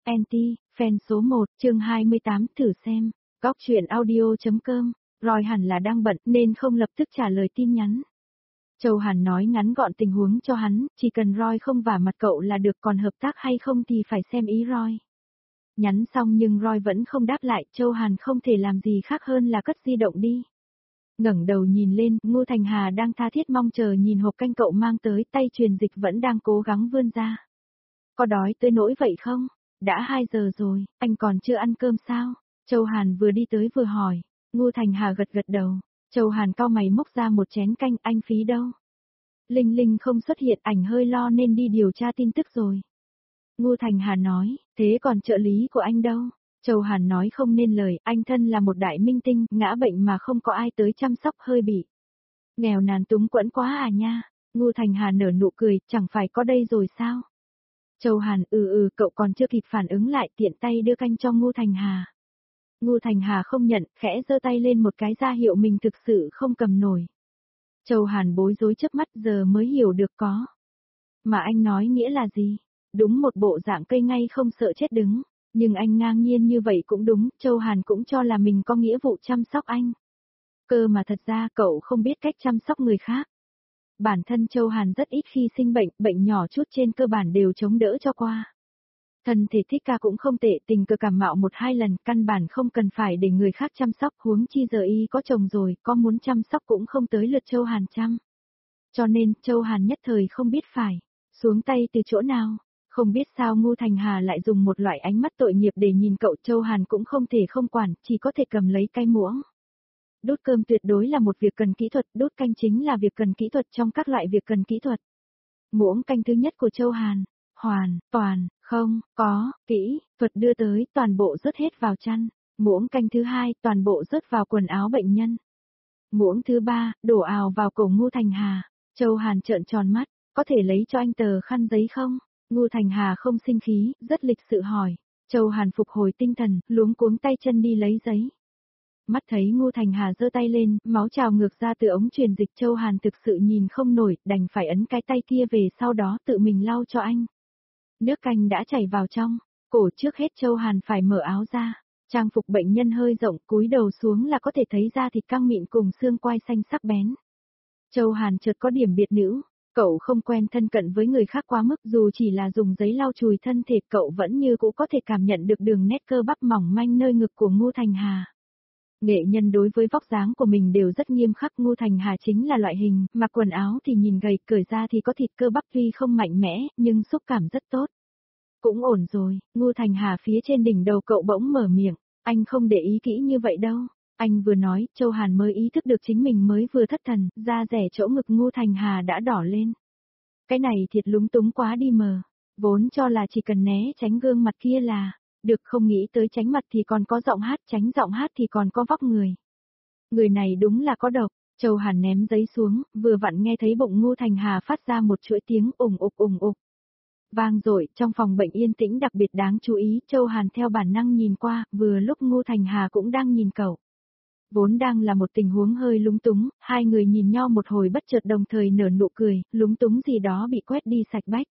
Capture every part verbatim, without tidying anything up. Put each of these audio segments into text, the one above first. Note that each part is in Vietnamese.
Anti, fan số một, chương hai mươi tám, thử xem. Góc truyện audio.com, Roy hẳn là đang bận nên không lập tức trả lời tin nhắn. Châu Hàn nói ngắn gọn tình huống cho hắn, chỉ cần Roy không vả mặt cậu là được, còn hợp tác hay không thì phải xem ý Roy. Nhắn xong nhưng Roy vẫn không đáp lại, Châu Hàn không thể làm gì khác hơn là cất di động đi. Ngẩng đầu nhìn lên, Ngô Thành Hà đang tha thiết mong chờ nhìn hộp canh cậu mang tới, tay truyền dịch vẫn đang cố gắng vươn ra. Có đói tới nỗi vậy không? Đã hai giờ rồi, anh còn chưa ăn cơm sao? Châu Hàn vừa đi tới vừa hỏi. Ngô Thành Hà gật gật đầu. Châu Hàn cau mày múc ra một chén canh, anh phí đâu? Linh Linh không xuất hiện, ảnh hơi lo nên đi điều tra tin tức rồi. Ngô Thành Hà nói, thế còn trợ lý của anh đâu? Châu Hàn nói không nên lời, anh thân là một đại minh tinh, ngã bệnh mà không có ai tới chăm sóc hơi bị. Nghèo nàn túng quẫn quá à nha. Ngô Thành Hà nở nụ cười, chẳng phải có đây rồi sao? Châu Hàn ừ ừ cậu còn chưa kịp phản ứng lại, tiện tay đưa canh cho Ngô Thành Hà. Ngô Thành Hà không nhận, khẽ giơ tay lên một cái ra hiệu mình thực sự không cầm nổi. Châu Hàn bối rối chớp mắt giờ mới hiểu được có. Mà anh nói nghĩa là gì? Đúng một bộ dạng cây ngay không sợ chết đứng. Nhưng anh ngang nhiên như vậy cũng đúng, Châu Hàn cũng cho là mình có nghĩa vụ chăm sóc anh. Cơ mà thật ra cậu không biết cách chăm sóc người khác. Bản thân Châu Hàn rất ít khi sinh bệnh, bệnh nhỏ chút trên cơ bản đều chống đỡ cho qua. Thân thể thích ca cũng không tệ, tình cờ cảm mạo một hai lần, căn bản không cần phải để người khác chăm sóc, huống chi giờ y có chồng rồi, có muốn chăm sóc cũng không tới lượt Châu Hàn chăm. Cho nên, Châu Hàn nhất thời không biết phải xuống tay từ chỗ nào. Không biết sao Ngô Thành Hà lại dùng một loại ánh mắt tội nghiệp để nhìn cậu, Châu Hàn cũng không thể không quản, chỉ có thể cầm lấy cái muỗng. Đốt cơm tuyệt đối là một việc cần kỹ thuật, đốt canh chính là việc cần kỹ thuật trong các loại việc cần kỹ thuật. Muỗng canh thứ nhất của Châu Hàn, hoàn, toàn, không, có, kỹ, thuật đưa tới, toàn bộ rớt hết vào chăn. Muỗng canh thứ hai, toàn bộ rớt vào quần áo bệnh nhân. Muỗng thứ ba, đổ ào vào cổ Ngô Thành Hà. Châu Hàn trợn tròn mắt, có thể lấy cho anh tờ khăn giấy không? Ngô Thành Hà không sinh khí, rất lịch sự hỏi. Châu Hàn phục hồi tinh thần, luống cuống tay chân đi lấy giấy. Mắt thấy Ngô Thành Hà giơ tay lên, máu trào ngược ra từ ống truyền dịch, Châu Hàn thực sự nhìn không nổi, đành phải ấn cái tay kia về, sau đó tự mình lau cho anh. Nước canh đã chảy vào trong, cổ trước hết Châu Hàn phải mở áo ra. Trang phục bệnh nhân hơi rộng, cúi đầu xuống là có thể thấy da thịt căng mịn cùng xương quai xanh sắc bén. Châu Hàn chợt có điểm biệt nữ. Cậu không quen thân cận với người khác quá mức, dù chỉ là dùng giấy lau chùi thân thể, cậu vẫn như cũ có thể cảm nhận được đường nét cơ bắp mỏng manh nơi ngực của Ngô Thành Hà. Nghệ nhân đối với vóc dáng của mình đều rất nghiêm khắc, Ngô Thành Hà chính là loại hình, mặc quần áo thì nhìn gầy, cởi ra thì có thịt cơ bắp tuy không mạnh mẽ, nhưng xúc cảm rất tốt. Cũng ổn rồi, Ngô Thành Hà phía trên đỉnh đầu cậu bỗng mở miệng, anh không để ý kỹ như vậy đâu. Anh vừa nói, Châu Hàn mới ý thức được chính mình mới vừa thất thần, da rẻ chỗ ngực Ngô Thành Hà đã đỏ lên. Cái này thiệt lúng túng quá đi mờ, vốn cho là chỉ cần né tránh gương mặt kia là được, không nghĩ tới tránh mặt thì còn có giọng hát, tránh giọng hát thì còn có vóc người. Người này đúng là có độc. Châu Hàn ném giấy xuống, vừa vặn nghe thấy bụng Ngô Thành Hà phát ra một chuỗi tiếng ùng ục ùng ục. Vang dội, trong phòng bệnh yên tĩnh đặc biệt đáng chú ý, Châu Hàn theo bản năng nhìn qua, vừa lúc Ngô Thành Hà cũng đang nhìn cậu. Vốn đang là một tình huống hơi lúng túng, hai người nhìn nhau một hồi bất chợt đồng thời nở nụ cười, lúng túng gì đó bị quét đi sạch bách.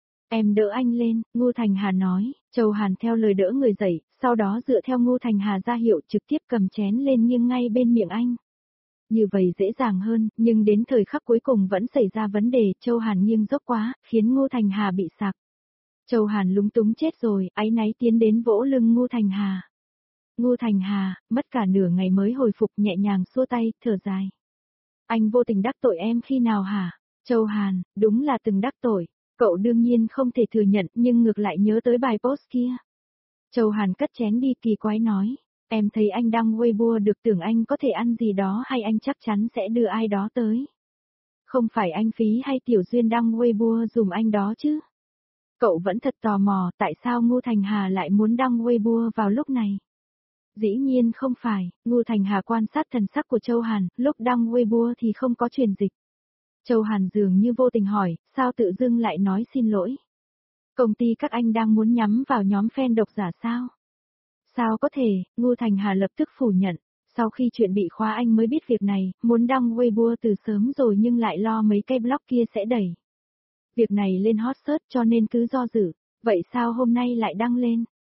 Em đỡ anh lên, Ngô Thành Hà nói. Châu Hàn theo lời đỡ người dậy, sau đó dựa theo Ngô Thành Hà ra hiệu trực tiếp cầm chén lên nghiêng ngay bên miệng anh. Như vậy dễ dàng hơn, nhưng đến thời khắc cuối cùng vẫn xảy ra vấn đề, Châu Hàn nghiêng dốc quá, khiến Ngô Thành Hà bị sặc. Châu Hàn lúng túng chết rồi, áy náy tiến đến vỗ lưng Ngô Thành Hà. Ngô Thành Hà, mất cả nửa ngày mới hồi phục, nhẹ nhàng xua tay, thở dài. Anh vô tình đắc tội em khi nào hả? Châu Hàn, đúng là từng đắc tội. Cậu đương nhiên không thể thừa nhận, nhưng ngược lại nhớ tới bài post kia. Châu Hàn cất chén đi, kỳ quái nói. Em thấy anh đăng Weibo được, tưởng anh có thể ăn gì đó hay anh chắc chắn sẽ đưa ai đó tới. Không phải anh Phí hay Tiểu Duyên đăng Weibo dùm anh đó chứ? Cậu vẫn thật tò mò, tại sao Ngô Thành Hà lại muốn đăng Weibo vào lúc này? Dĩ nhiên không phải, Ngô Thành Hà quan sát thần sắc của Châu Hàn, lúc đăng Weibo thì không có truyền dịch. Châu Hàn dường như vô tình hỏi, sao tự dưng lại nói xin lỗi? Công ty các anh đang muốn nhắm vào nhóm fan độc giả sao? Sao có thể, Ngô Thành Hà lập tức phủ nhận. Sau khi chuyện bị khóa anh mới biết việc này, muốn đăng Weibo từ sớm rồi nhưng lại lo mấy cái blog kia sẽ đẩy việc này lên hot search cho nên cứ do dự. Vậy sao hôm nay lại đăng lên?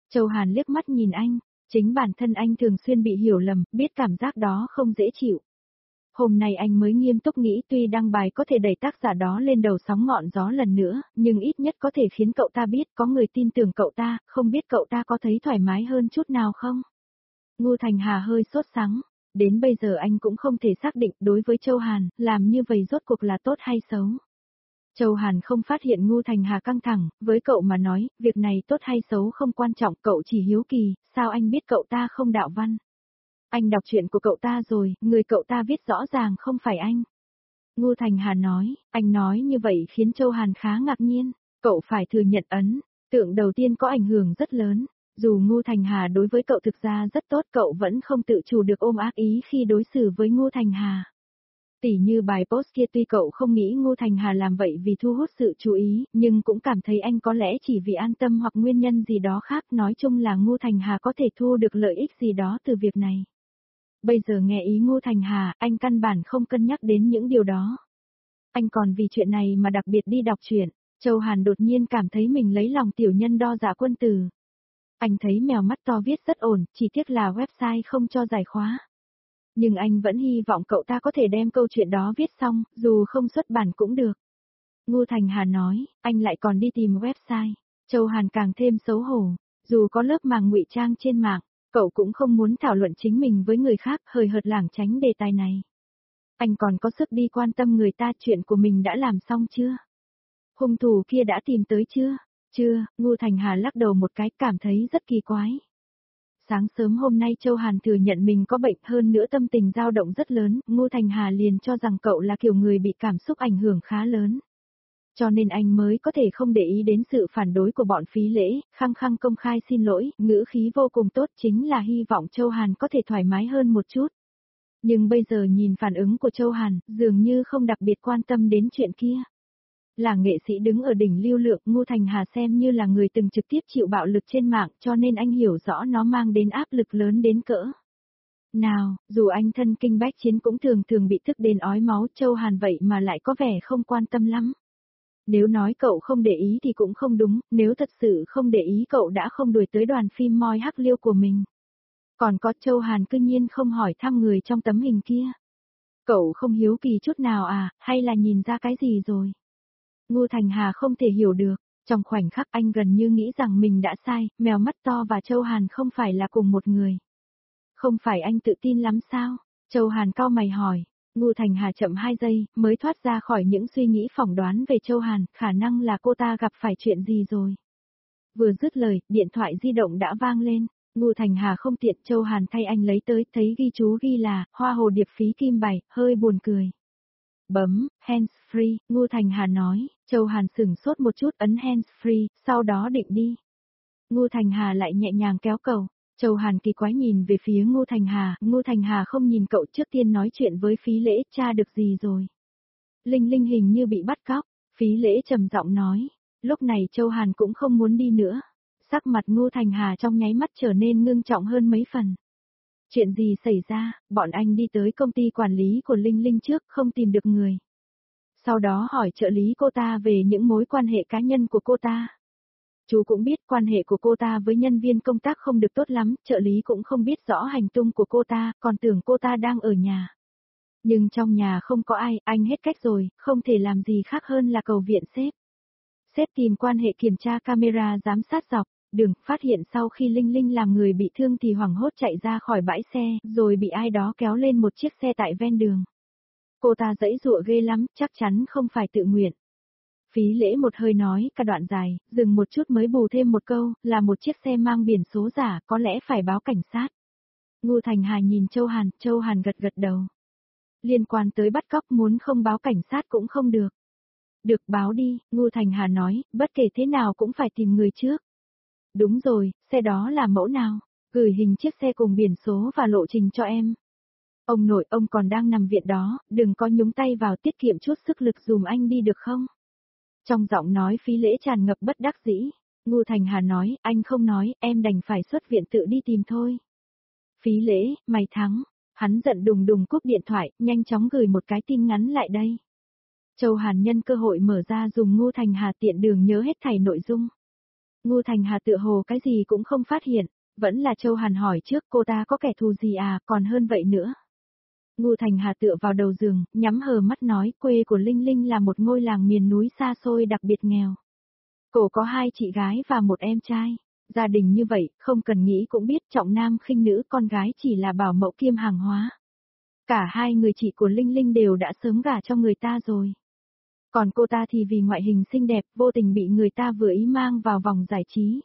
Châu Hàn liếc mắt nhìn anh, chính bản thân anh thường xuyên bị hiểu lầm, biết cảm giác đó không dễ chịu. Hôm nay anh mới nghiêm túc nghĩ tuy đăng bài có thể đẩy tác giả đó lên đầu sóng ngọn gió lần nữa, nhưng ít nhất có thể khiến cậu ta biết có người tin tưởng cậu ta, không biết cậu ta có thấy thoải mái hơn chút nào không? Ngô Thành Hà hơi sốt sắng, đến bây giờ anh cũng không thể xác định đối với Châu Hàn, làm như vậy rốt cuộc là tốt hay xấu. Châu Hàn không phát hiện Ngô Thành Hà căng thẳng, với cậu mà nói, việc này tốt hay xấu không quan trọng, cậu chỉ hiếu kỳ, sao anh biết cậu ta không đạo văn? Anh đọc chuyện của cậu ta rồi, người cậu ta viết rõ ràng không phải anh. Ngô Thành Hà nói, anh nói như vậy khiến Châu Hàn khá ngạc nhiên, cậu phải thừa nhận ấn, tượng đầu tiên có ảnh hưởng rất lớn. Dù Ngô Thành Hà đối với cậu thực ra rất tốt, cậu vẫn không tự chủ được ôm ác ý khi đối xử với Ngô Thành Hà. Tỉ như bài post kia tuy cậu không nghĩ Ngô Thành Hà làm vậy vì thu hút sự chú ý, nhưng cũng cảm thấy anh có lẽ chỉ vì an tâm hoặc nguyên nhân gì đó khác, nói chung là Ngô Thành Hà có thể thu được lợi ích gì đó từ việc này. Bây giờ nghe ý Ngô Thành Hà, anh căn bản không cân nhắc đến những điều đó. Anh còn vì chuyện này mà đặc biệt đi đọc truyện. Châu Hàn đột nhiên cảm thấy mình lấy lòng tiểu nhân đo dạ quân tử. Anh thấy mèo mắt to viết rất ổn, chỉ tiếc là website không cho giải khóa. Nhưng anh vẫn hy vọng cậu ta có thể đem câu chuyện đó viết xong, dù không xuất bản cũng được. Ngô Thành Hà nói, anh lại còn đi tìm website. Châu Hàn càng thêm xấu hổ, dù có lớp màng ngụy trang trên mạng, cậu cũng không muốn thảo luận chính mình với người khác, hời hợt lảng tránh đề tài này. Anh còn có sức đi quan tâm người ta, chuyện của mình đã làm xong chưa? Hung thủ kia đã tìm tới chưa? Chưa, Ngô Thành Hà lắc đầu một cái, cảm thấy rất kỳ quái. Sáng sớm hôm nay Châu Hàn thừa nhận mình có bệnh, hơn nữa tâm tình dao động rất lớn, Ngô Thành Hà liền cho rằng cậu là kiểu người bị cảm xúc ảnh hưởng khá lớn. Cho nên anh mới có thể không để ý đến sự phản đối của bọn Phí Lễ, khăng khăng công khai xin lỗi, ngữ khí vô cùng tốt, chính là hy vọng Châu Hàn có thể thoải mái hơn một chút. Nhưng bây giờ nhìn phản ứng của Châu Hàn, dường như không đặc biệt quan tâm đến chuyện kia. Là nghệ sĩ đứng ở đỉnh lưu lượng, Ngô Thành Hà xem như là người từng trực tiếp chịu bạo lực trên mạng, cho nên anh hiểu rõ nó mang đến áp lực lớn đến cỡ nào. Dù anh thân kinh bách chiến cũng thường thường bị tức đến ói máu, Châu Hàn vậy mà lại có vẻ không quan tâm lắm. Nếu nói cậu không để ý thì cũng không đúng, nếu thật sự không để ý cậu đã không đuổi tới đoàn phim moi hắc liêu của mình. Còn có Châu Hàn cư nhiên không hỏi thăm người trong tấm hình kia. Cậu không hiếu kỳ chút nào à, hay là nhìn ra cái gì rồi? Ngô Thành Hà không thể hiểu được, trong khoảnh khắc anh gần như nghĩ rằng mình đã sai, mèo mắt to và Châu Hàn không phải là cùng một người. Không phải anh tự tin lắm sao? Châu Hàn cau mày hỏi. Ngô Thành Hà chậm hai giây, mới thoát ra khỏi những suy nghĩ phỏng đoán về Châu Hàn, khả năng là cô ta gặp phải chuyện gì rồi. Vừa dứt lời, điện thoại di động đã vang lên. Ngô Thành Hà không tiện, Châu Hàn thay anh lấy tới, thấy ghi chú ghi là, hoa hồ điệp phí kim bảy, hơi buồn cười. Bấm, hands free, Ngô Thành Hà nói, Châu Hàn sửng sốt một chút, ấn hands free, sau đó định đi. Ngô Thành Hà lại nhẹ nhàng kéo cầu. Châu Hàn kỳ quái nhìn về phía Ngô Thành Hà, Ngô Thành Hà không nhìn cậu, trước tiên nói chuyện với Phí Lễ, tra được gì rồi? Linh Linh hình như bị bắt cóc, Phí Lễ trầm giọng nói. Lúc này Châu Hàn cũng không muốn đi nữa. Sắc mặt Ngô Thành Hà trong nháy mắt trở nên ngưng trọng hơn mấy phần. Chuyện gì xảy ra? Bọn anh đi tới công ty quản lý của Linh Linh trước, không tìm được người. Sau đó hỏi trợ lý cô ta về những mối quan hệ cá nhân của cô ta. Chú cũng biết quan hệ của cô ta với nhân viên công tác không được tốt lắm, trợ lý cũng không biết rõ hành tung của cô ta, còn tưởng cô ta đang ở nhà. Nhưng trong nhà không có ai, anh hết cách rồi, không thể làm gì khác hơn là cầu viện sếp. Sếp tìm quan hệ kiểm tra camera giám sát dọc đường, phát hiện sau khi Linh Linh làm người bị thương thì hoảng hốt chạy ra khỏi bãi xe, rồi bị ai đó kéo lên một chiếc xe tại ven đường. Cô ta giãy giụa ghê lắm, chắc chắn không phải tự nguyện. Phí Lễ một hơi nói cả đoạn dài, dừng một chút mới bù thêm một câu, là một chiếc xe mang biển số giả, có lẽ phải báo cảnh sát. Ngô Thành Hà nhìn Châu Hàn, Châu Hàn gật gật đầu. Liên quan tới bắt cóc muốn không báo cảnh sát cũng không được. Được, báo đi, Ngô Thành Hà nói, bất kể thế nào cũng phải tìm người trước. Đúng rồi, xe đó là mẫu nào? Gửi hình chiếc xe cùng biển số và lộ trình cho em. Ông nội, ông còn đang nằm viện đó, đừng có nhúng tay vào, tiết kiệm chút sức lực dùm anh đi được không? Trong giọng nói Phí Lễ tràn ngập bất đắc dĩ. Ngô Thành Hà nói, anh không nói, em đành phải xuất viện tự đi tìm thôi. Phí Lễ, mày thắng. Hắn giận đùng đùng cúp điện thoại, nhanh chóng gửi một cái tin ngắn lại đây. Châu Hàn nhân cơ hội mở ra dùng Ngô Thành Hà tiện đường nhớ hết thảy nội dung. Ngô Thành Hà tựa hồ cái gì cũng không phát hiện, vẫn là Châu Hàn hỏi trước cô ta có kẻ thù gì à, còn hơn vậy nữa. Ngô Thành Hà tựa vào đầu giường, nhắm hờ mắt nói quê của Linh Linh là một ngôi làng miền núi xa xôi đặc biệt nghèo. Cô có hai chị gái và một em trai. Gia đình như vậy, không cần nghĩ cũng biết trọng nam khinh nữ, con gái chỉ là bảo mẫu kiêm hàng hóa. Cả hai người chị của Linh Linh đều đã sớm gả cho người ta rồi. Còn cô ta thì vì ngoại hình xinh đẹp, vô tình bị người ta vừa ý mang vào vòng giải trí.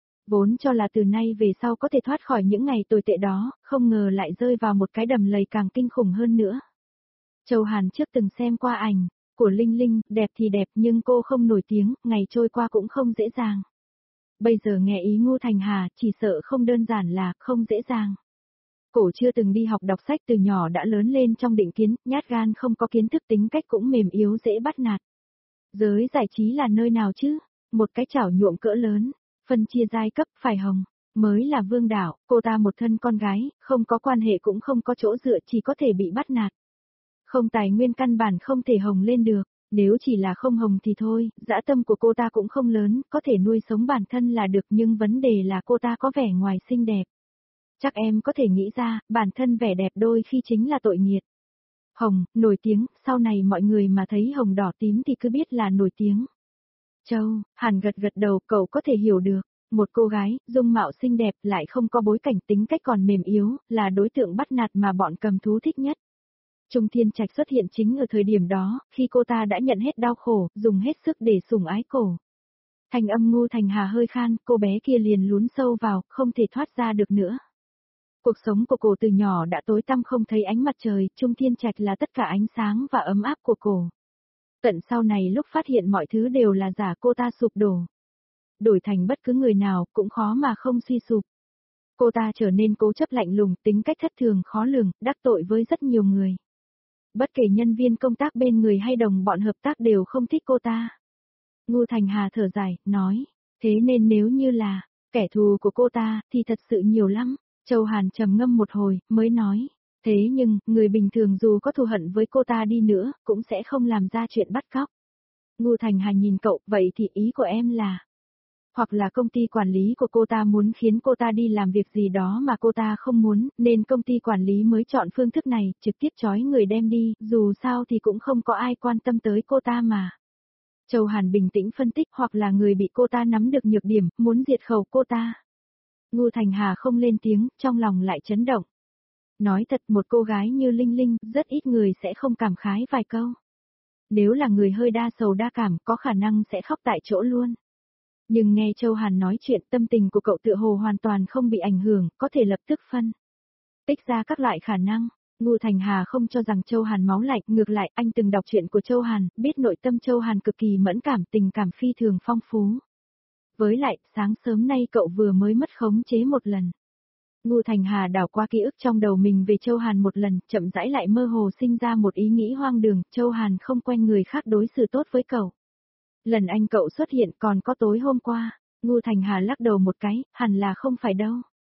Vốn cho là từ nay về sau có thể thoát khỏi những ngày tồi tệ đó, không ngờ lại rơi vào một cái đầm lầy càng kinh khủng hơn nữa. Châu Hàn trước từng xem qua ảnh của Linh Linh, đẹp thì đẹp nhưng cô không nổi tiếng, ngày trôi qua cũng không dễ dàng. Bây giờ nghe ý Ngô Thành Hà, chỉ sợ không đơn giản là không dễ dàng. Cổ chưa từng đi học đọc sách, từ nhỏ đã lớn lên trong định kiến, nhát gan không có kiến thức, tính cách cũng mềm yếu dễ bắt nạt. Giới giải trí là nơi nào chứ? Một cái chảo nhuộm cỡ lớn, phân chia giai cấp, phải hồng, mới là vương đạo, cô ta một thân con gái, không có quan hệ cũng không có chỗ dựa, chỉ có thể bị bắt nạt. Không tài nguyên căn bản không thể hồng lên được, nếu chỉ là không hồng thì thôi, dã tâm của cô ta cũng không lớn, có thể nuôi sống bản thân là được, nhưng vấn đề là cô ta có vẻ ngoài xinh đẹp. Chắc em có thể nghĩ ra, bản thân vẻ đẹp đôi khi chính là tội nghiệt. Hồng, nổi tiếng, sau này mọi người mà thấy hồng đỏ tím thì cứ biết là nổi tiếng. Châu, Hàn gật gật đầu, cậu có thể hiểu được. Một cô gái, dung mạo xinh đẹp lại không có bối cảnh, tính cách còn mềm yếu, là đối tượng bắt nạt mà bọn cầm thú thích nhất. Trung Thiên Trạch xuất hiện chính ở thời điểm đó, khi cô ta đã nhận hết đau khổ, dùng hết sức để sủng ái cổ. Thành âm Ngô Thành Hà hơi khan, cô bé kia liền lún sâu vào, không thể thoát ra được nữa. Cuộc sống của cô từ nhỏ đã tối tăm không thấy ánh mặt trời, Trung Thiên Trạch là tất cả ánh sáng và ấm áp của cô. Tận sau này lúc phát hiện mọi thứ đều là giả, cô ta sụp đổ. Đổi thành bất cứ người nào cũng khó mà không suy sụp. Cô ta trở nên cố chấp lạnh lùng, tính cách thất thường khó lường, đắc tội với rất nhiều người. Bất kể nhân viên công tác bên người hay đồng bọn hợp tác đều không thích cô ta. Ngô Thành Hà thở dài, nói, thế nên nếu như là kẻ thù của cô ta thì thật sự nhiều lắm. Châu Hàn trầm ngâm một hồi, mới nói, thế nhưng, người bình thường dù có thù hận với cô ta đi nữa, cũng sẽ không làm ra chuyện bắt cóc. Ngô Thành Hà nhìn cậu, vậy thì ý của em là, hoặc là công ty quản lý của cô ta muốn khiến cô ta đi làm việc gì đó mà cô ta không muốn, nên công ty quản lý mới chọn phương thức này, trực tiếp trói người đem đi, dù sao thì cũng không có ai quan tâm tới cô ta mà. Châu Hàn bình tĩnh phân tích, hoặc là người bị cô ta nắm được nhược điểm, muốn diệt khẩu cô ta. Ngô Thành Hà không lên tiếng, trong lòng lại chấn động. Nói thật, một cô gái như Linh Linh, rất ít người sẽ không cảm khái vài câu. Nếu là người hơi đa sầu đa cảm, có khả năng sẽ khóc tại chỗ luôn. Nhưng nghe Châu Hàn nói chuyện, tâm tình của cậu tựa hồ hoàn toàn không bị ảnh hưởng, có thể lập tức phân tích ra các loại khả năng. Ngô Thành Hà không cho rằng Châu Hàn máu lạnh, ngược lại, anh từng đọc chuyện của Châu Hàn, biết nội tâm Châu Hàn cực kỳ mẫn cảm, tình cảm phi thường phong phú. Với lại, sáng sớm nay cậu vừa mới mất khống chế một lần. Ngô Thành Hà đảo qua ký ức trong đầu mình về Châu Hàn một lần, chậm rãi lại mơ hồ sinh ra một ý nghĩ hoang đường, Châu Hàn không quen người khác đối xử tốt với cậu. Lần anh cậu xuất hiện còn có tối hôm qua, Ngô Thành Hà lắc đầu một cái, hẳn là không phải đâu.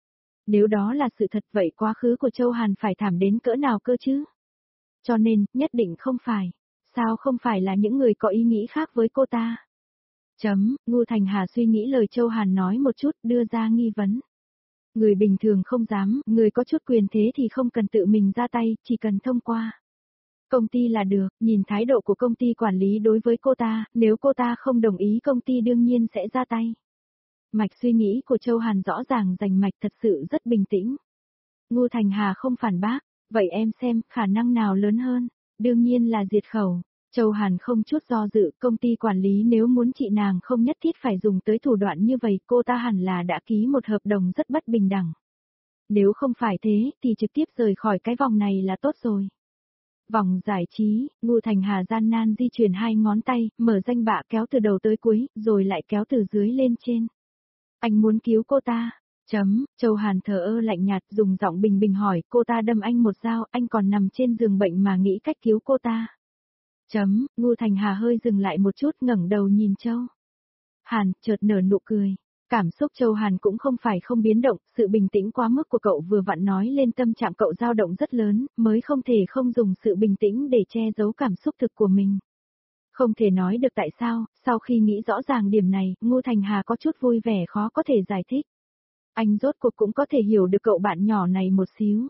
Nếu đó là sự thật vậy quá khứ của Châu Hàn phải thảm đến cỡ nào cơ chứ? Cho nên, nhất định không phải. Sao không phải là những người có ý nghĩ khác với cô ta? Chấm, Ngô Thành Hà suy nghĩ lời Châu Hàn nói một chút, đưa ra nghi vấn. Người bình thường không dám, người có chút quyền thế thì không cần tự mình ra tay, chỉ cần thông qua công ty là được, nhìn thái độ của công ty quản lý đối với cô ta, nếu cô ta không đồng ý công ty đương nhiên sẽ ra tay. Mạch suy nghĩ của Châu Hàn rõ ràng rành mạch, thật sự rất bình tĩnh. Ngô Thành Hà không phản bác, vậy em xem, khả năng nào lớn hơn, đương nhiên là diệt khẩu. Châu Hàn không chút do dự, công ty quản lý nếu muốn trị nàng không nhất thiết phải dùng tới thủ đoạn như vậy, cô ta hẳn là đã ký một hợp đồng rất bất bình đẳng. Nếu không phải thế, thì trực tiếp rời khỏi cái vòng này là tốt rồi. Vòng giải trí, Ngô Thành Hà gian nan di chuyển hai ngón tay, mở danh bạ kéo từ đầu tới cuối, rồi lại kéo từ dưới lên trên. Anh muốn cứu cô ta. Chấm, Châu Hàn thờ ơ lạnh nhạt, dùng giọng bình bình hỏi, cô ta đâm anh một dao, anh còn nằm trên giường bệnh mà nghĩ cách cứu cô ta. Chấm, Ngô Thành Hà hơi dừng lại một chút, ngẩng đầu nhìn Châu Hàn, chợt nở nụ cười. Cảm xúc Châu Hàn cũng không phải không biến động, sự bình tĩnh quá mức của cậu vừa vặn nói lên tâm trạng cậu dao động rất lớn, mới không thể không dùng sự bình tĩnh để che giấu cảm xúc thực của mình. Không thể nói được tại sao, sau khi nghĩ rõ ràng điểm này, Ngô Thành Hà có chút vui vẻ khó có thể giải thích. Anh rốt cuộc cũng có thể hiểu được cậu bạn nhỏ này một xíu.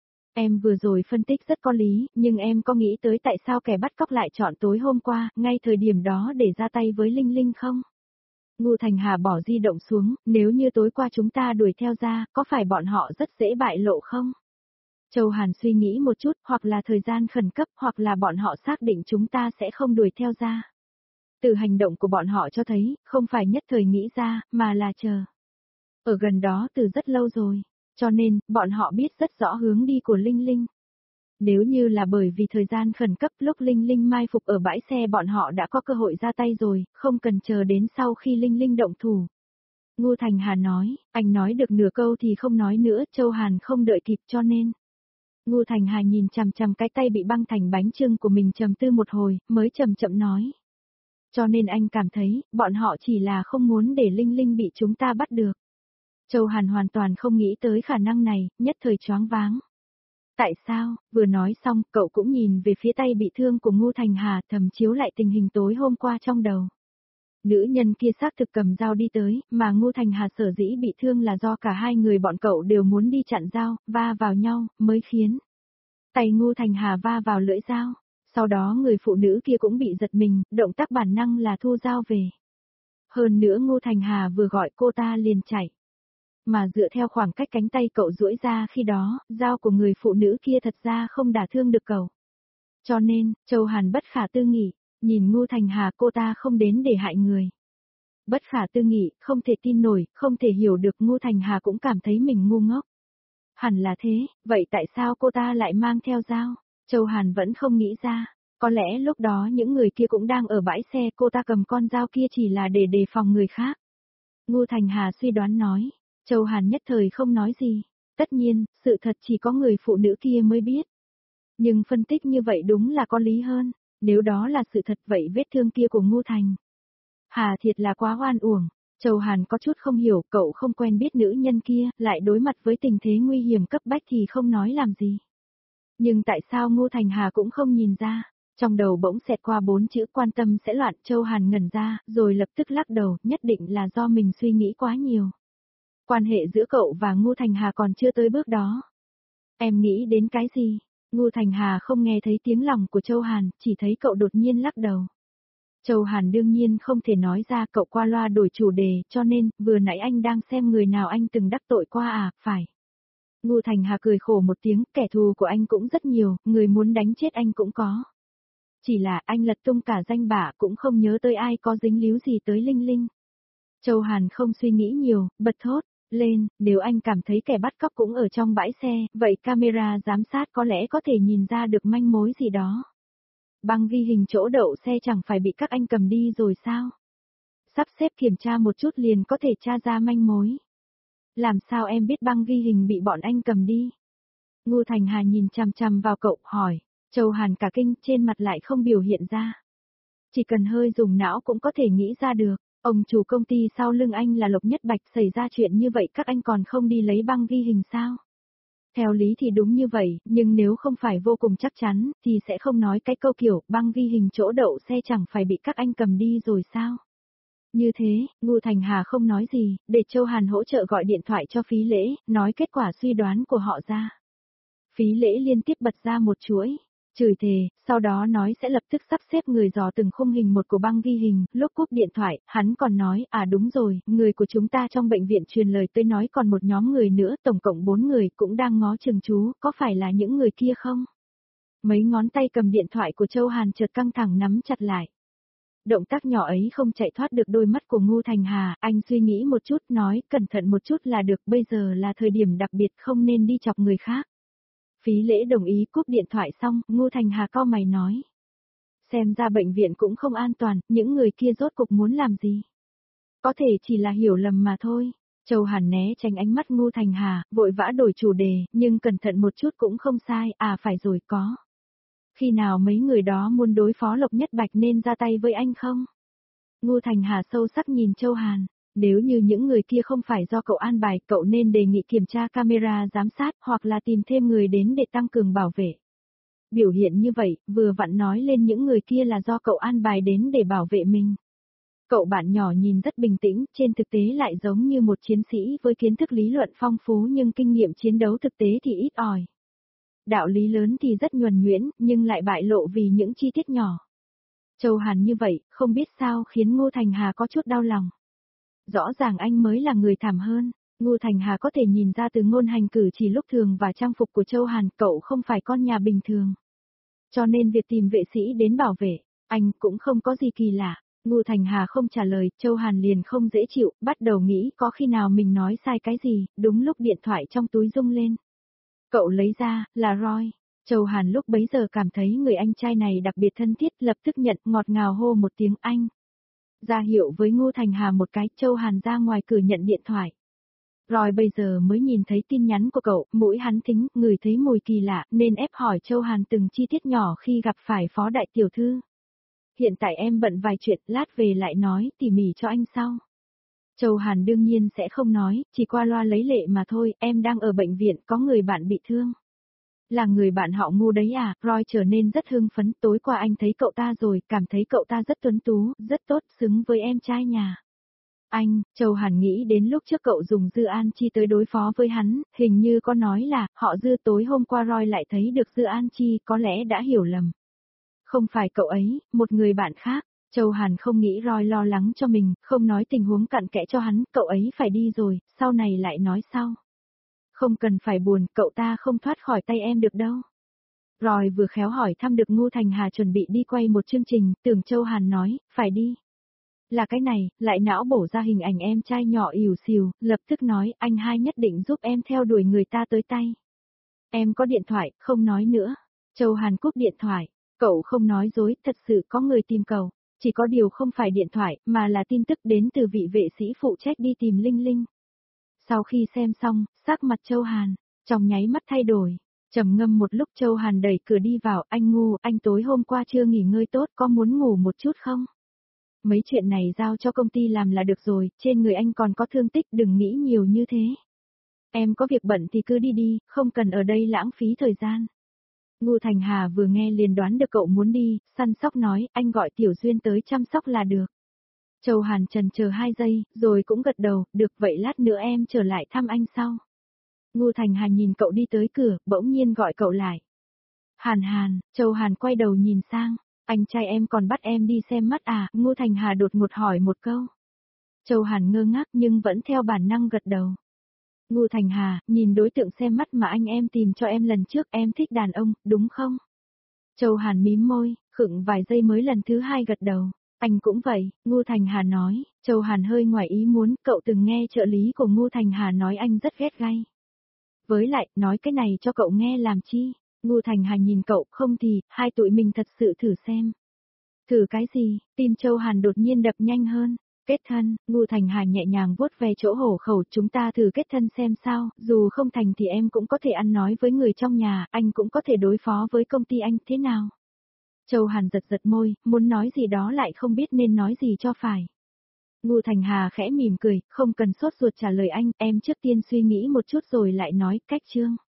Em vừa rồi phân tích rất có lý, nhưng em có nghĩ tới tại sao kẻ bắt cóc lại chọn tối hôm qua, ngay thời điểm đó để ra tay với Linh Linh không? Ngô Thành Hà bỏ di động xuống, nếu như tối qua chúng ta đuổi theo ra, có phải bọn họ rất dễ bại lộ không? Châu Hàn suy nghĩ một chút, hoặc là thời gian khẩn cấp, hoặc là bọn họ xác định chúng ta sẽ không đuổi theo ra. Từ hành động của bọn họ cho thấy, không phải nhất thời nghĩ ra, mà là chờ. Ở gần đó từ rất lâu rồi, cho nên, bọn họ biết rất rõ hướng đi của Linh Linh. Nếu như là bởi vì thời gian khẩn cấp lúc Linh Linh mai phục ở bãi xe bọn họ đã có cơ hội ra tay rồi, không cần chờ đến sau khi Linh Linh động thủ. Ngô Thành Hà nói, anh nói được nửa câu thì không nói nữa, Châu Hàn không đợi kịp cho nên. Ngô Thành Hà nhìn chằm chằm cái tay bị băng thành bánh chưng của mình trầm tư một hồi, mới chậm chậm nói. Cho nên anh cảm thấy, bọn họ chỉ là không muốn để Linh Linh bị chúng ta bắt được. Châu Hàn hoàn toàn không nghĩ tới khả năng này, nhất thời choáng váng. Tại sao, vừa nói xong, cậu cũng nhìn về phía tay bị thương của Ngô Thành Hà thầm chiếu lại tình hình tối hôm qua trong đầu. Nữ nhân kia xác thực cầm dao đi tới, mà Ngô Thành Hà sở dĩ bị thương là do cả hai người bọn cậu đều muốn đi chặn dao, va vào nhau, mới khiến tay Ngô Thành Hà va vào lưỡi dao. Sau đó người phụ nữ kia cũng bị giật mình, động tác bản năng là thu dao về. Hơn nữa Ngô Thành Hà vừa gọi cô ta liền chạy. Mà dựa theo khoảng cách cánh tay cậu duỗi ra khi đó, dao của người phụ nữ kia thật ra không đả thương được cậu. Cho nên, Châu Hàn bất khả tư nghị, nhìn Ngô Thành Hà cô ta không đến để hại người. Bất khả tư nghị, không thể tin nổi, không thể hiểu được Ngô Thành Hà cũng cảm thấy mình ngu ngốc. Hẳn là thế, vậy tại sao cô ta lại mang theo dao? Châu Hàn vẫn không nghĩ ra. Có lẽ lúc đó những người kia cũng đang ở bãi xe, cô ta cầm con dao kia chỉ là để đề phòng người khác. Ngô Thành Hà suy đoán nói. Châu Hàn nhất thời không nói gì. Tất nhiên, sự thật chỉ có người phụ nữ kia mới biết. Nhưng phân tích như vậy đúng là có lý hơn. Nếu đó là sự thật vậy vết thương kia của Ngô Thành Hà thiệt là quá oan uổng. Châu Hàn có chút không hiểu, cậu không quen biết nữ nhân kia, lại đối mặt với tình thế nguy hiểm cấp bách thì không nói làm gì. Nhưng tại sao Ngô Thành Hà cũng không nhìn ra? Trong đầu bỗng xẹt qua bốn chữ quan tâm sẽ loạn. Châu Hàn ngẩn ra, rồi lập tức lắc đầu, nhất định là do mình suy nghĩ quá nhiều. Quan hệ giữa cậu và Ngô Thành Hà còn chưa tới bước đó. Em nghĩ đến cái gì? Ngô Thành Hà không nghe thấy tiếng lòng của Châu Hàn, chỉ thấy cậu đột nhiên lắc đầu. Châu Hàn đương nhiên không thể nói ra, cậu qua loa đổi chủ đề, cho nên, vừa nãy anh đang xem người nào anh từng đắc tội qua à, phải. Ngô Thành Hà cười khổ một tiếng, kẻ thù của anh cũng rất nhiều, người muốn đánh chết anh cũng có. Chỉ là anh lật tung cả danh bạ cũng không nhớ tới ai có dính líu gì tới Linh Linh. Châu Hàn không suy nghĩ nhiều, bật thốt lên, nếu anh cảm thấy kẻ bắt cóc cũng ở trong bãi xe, vậy camera giám sát có lẽ có thể nhìn ra được manh mối gì đó. Băng ghi hình chỗ đậu xe chẳng phải bị các anh cầm đi rồi sao? Sắp xếp kiểm tra một chút liền có thể tra ra manh mối. Làm sao em biết băng ghi hình bị bọn anh cầm đi? Ngô Thành Hà nhìn chằm chằm vào cậu, hỏi. Châu Hàn cả kinh, trên mặt lại không biểu hiện ra. Chỉ cần hơi dùng não cũng có thể nghĩ ra được. Ông chủ công ty sau lưng anh là Lộc Nhất Bạch, xảy ra chuyện như vậy các anh còn không đi lấy băng ghi hình sao? Theo lý thì đúng như vậy, nhưng nếu không phải vô cùng chắc chắn, thì sẽ không nói cái câu kiểu băng ghi hình chỗ đậu xe chẳng phải bị các anh cầm đi rồi sao? Như thế, Ngô Thành Hà không nói gì, để Châu Hàn hỗ trợ gọi điện thoại cho Phí Lễ, nói kết quả suy đoán của họ ra. Phí Lễ liên tiếp bật ra một chuỗi, chửi thề, sau đó nói sẽ lập tức sắp xếp người dò từng khung hình một của băng ghi hình, lúc cúp điện thoại, hắn còn nói, à đúng rồi, người của chúng ta trong bệnh viện truyền lời tới nói còn một nhóm người nữa, tổng cộng bốn người cũng đang ngó chừng chú, có phải là những người kia không? Mấy ngón tay cầm điện thoại của Châu Hàn chợt căng thẳng nắm chặt lại. Động tác nhỏ ấy không chạy thoát được đôi mắt của Ngô Thành Hà, anh suy nghĩ một chút, nói, cẩn thận một chút là được, bây giờ là thời điểm đặc biệt không nên đi chọc người khác. Phí Lễ đồng ý cúp điện thoại xong, Ngô Thành Hà cau mày nói. Xem ra bệnh viện cũng không an toàn, những người kia rốt cục muốn làm gì? Có thể chỉ là hiểu lầm mà thôi. Châu Hàn né tránh ánh mắt Ngô Thành Hà, vội vã đổi chủ đề, nhưng cẩn thận một chút cũng không sai, à phải rồi có. Khi nào mấy người đó muốn đối phó Lộc Nhất Bạch nên ra tay với anh không? Ngô Thành Hà sâu sắc nhìn Châu Hàn. Nếu như những người kia không phải do cậu an bài, cậu nên đề nghị kiểm tra camera giám sát hoặc là tìm thêm người đến để tăng cường bảo vệ. Biểu hiện như vậy, vừa vặn nói lên những người kia là do cậu an bài đến để bảo vệ mình. Cậu bạn nhỏ nhìn rất bình tĩnh, trên thực tế lại giống như một chiến sĩ với kiến thức lý luận phong phú nhưng kinh nghiệm chiến đấu thực tế thì ít ỏi. Đạo lý lớn thì rất nhuần nhuyễn, nhưng lại bại lộ vì những chi tiết nhỏ. Châu Hàn như vậy, không biết sao khiến Ngô Thành Hà có chút đau lòng. Rõ ràng anh mới là người thảm hơn. Ngô Thành Hà có thể nhìn ra từ ngôn hành cử chỉ lúc thường và trang phục của Châu Hàn, cậu không phải con nhà bình thường. Cho nên việc tìm vệ sĩ đến bảo vệ, anh cũng không có gì kỳ lạ. Ngô Thành Hà không trả lời, Châu Hàn liền không dễ chịu, bắt đầu nghĩ có khi nào mình nói sai cái gì, đúng lúc điện thoại trong túi rung lên. Cậu lấy ra, là Roy. Châu Hàn lúc bấy giờ cảm thấy người anh trai này đặc biệt thân thiết, lập tức nhận ngọt ngào hô một tiếng anh. Ra hiệu với Ngô Thành Hà một cái, Châu Hàn ra ngoài cửa nhận điện thoại. Roy bây giờ mới nhìn thấy tin nhắn của cậu, mũi hắn thính, ngửi thấy mùi kỳ lạ, nên ép hỏi Châu Hàn từng chi tiết nhỏ khi gặp phải phó đại tiểu thư. Hiện tại em bận vài chuyện, lát về lại nói tỉ mỉ cho anh sau. Châu Hàn đương nhiên sẽ không nói, chỉ qua loa lấy lệ mà thôi, em đang ở bệnh viện, có người bạn bị thương. Là người bạn họ Ngô đấy à, Roy trở nên rất hưng phấn, tối qua anh thấy cậu ta rồi, cảm thấy cậu ta rất tuấn tú, rất tốt, xứng với em trai nhà. Anh, Châu Hàn nghĩ đến lúc trước cậu dùng Dư An Chi tới đối phó với hắn, hình như có nói là, họ Dư tối hôm qua Roy lại thấy được Dư An Chi, có lẽ đã hiểu lầm. Không phải cậu ấy, một người bạn khác. Châu Hàn không nghĩ Roy lo lắng cho mình, không nói tình huống cặn kẽ cho hắn, cậu ấy phải đi rồi, sau này lại nói sau. Không cần phải buồn, cậu ta không thoát khỏi tay em được đâu. Roy vừa khéo hỏi thăm được Ngô Thành Hà chuẩn bị đi quay một chương trình, tưởng Châu Hàn nói, phải đi. Là cái này, lại não bổ ra hình ảnh em trai nhỏ ỉu xìu, lập tức nói, anh hai nhất định giúp em theo đuổi người ta tới tay. Em có điện thoại, không nói nữa. Châu Hàn cúp điện thoại. Cậu không nói dối, thật sự có người tìm cậu, chỉ có điều không phải điện thoại, mà là tin tức đến từ vị vệ sĩ phụ trách đi tìm Linh Linh. Sau khi xem xong, sắc mặt Châu Hàn, trong nháy mắt thay đổi, trầm ngâm một lúc Châu Hàn đẩy cửa đi vào, anh ngu, anh tối hôm qua chưa nghỉ ngơi tốt, có muốn ngủ một chút không? Mấy chuyện này giao cho công ty làm là được rồi, trên người anh còn có thương tích, đừng nghĩ nhiều như thế. Em có việc bận thì cứ đi đi, không cần ở đây lãng phí thời gian. Ngô Thành Hà vừa nghe liền đoán được cậu muốn đi, săn sóc nói, anh gọi Tiểu Duyên tới chăm sóc là được. Châu Hàn trần chờ hai giây, rồi cũng gật đầu, được vậy lát nữa em trở lại thăm anh sau. Ngô Thành Hà nhìn cậu đi tới cửa, bỗng nhiên gọi cậu lại. Hàn Hàn, Châu Hàn quay đầu nhìn sang, anh trai em còn bắt em đi xem mắt à, Ngô Thành Hà đột ngột hỏi một câu. Châu Hàn ngơ ngác nhưng vẫn theo bản năng gật đầu. Ngô Thành Hà, nhìn đối tượng xem mắt mà anh em tìm cho em lần trước, em thích đàn ông, đúng không? Châu Hàn mím môi, khựng vài giây mới lần thứ hai gật đầu. Anh cũng vậy, Ngô Thành Hà nói. Châu Hàn hơi ngoài ý muốn, cậu từng nghe trợ lý của Ngô Thành Hà nói anh rất ghét gay. Với lại, nói cái này cho cậu nghe làm chi? Ngô Thành Hà nhìn cậu, không thì, hai tụi mình thật sự thử xem. Thử cái gì? Tim Châu Hàn đột nhiên đập nhanh hơn. Kết thân, Ngô Thành Hà nhẹ nhàng vuốt ve chỗ hổ khẩu, chúng ta thử kết thân xem sao, dù không thành thì em cũng có thể ăn nói với người trong nhà, anh cũng có thể đối phó với công ty anh, thế nào? Châu Hàn giật giật môi, muốn nói gì đó lại không biết nên nói gì cho phải. Ngô Thành Hà khẽ mỉm cười, không cần sốt ruột trả lời anh, em trước tiên suy nghĩ một chút rồi lại nói, cách chương.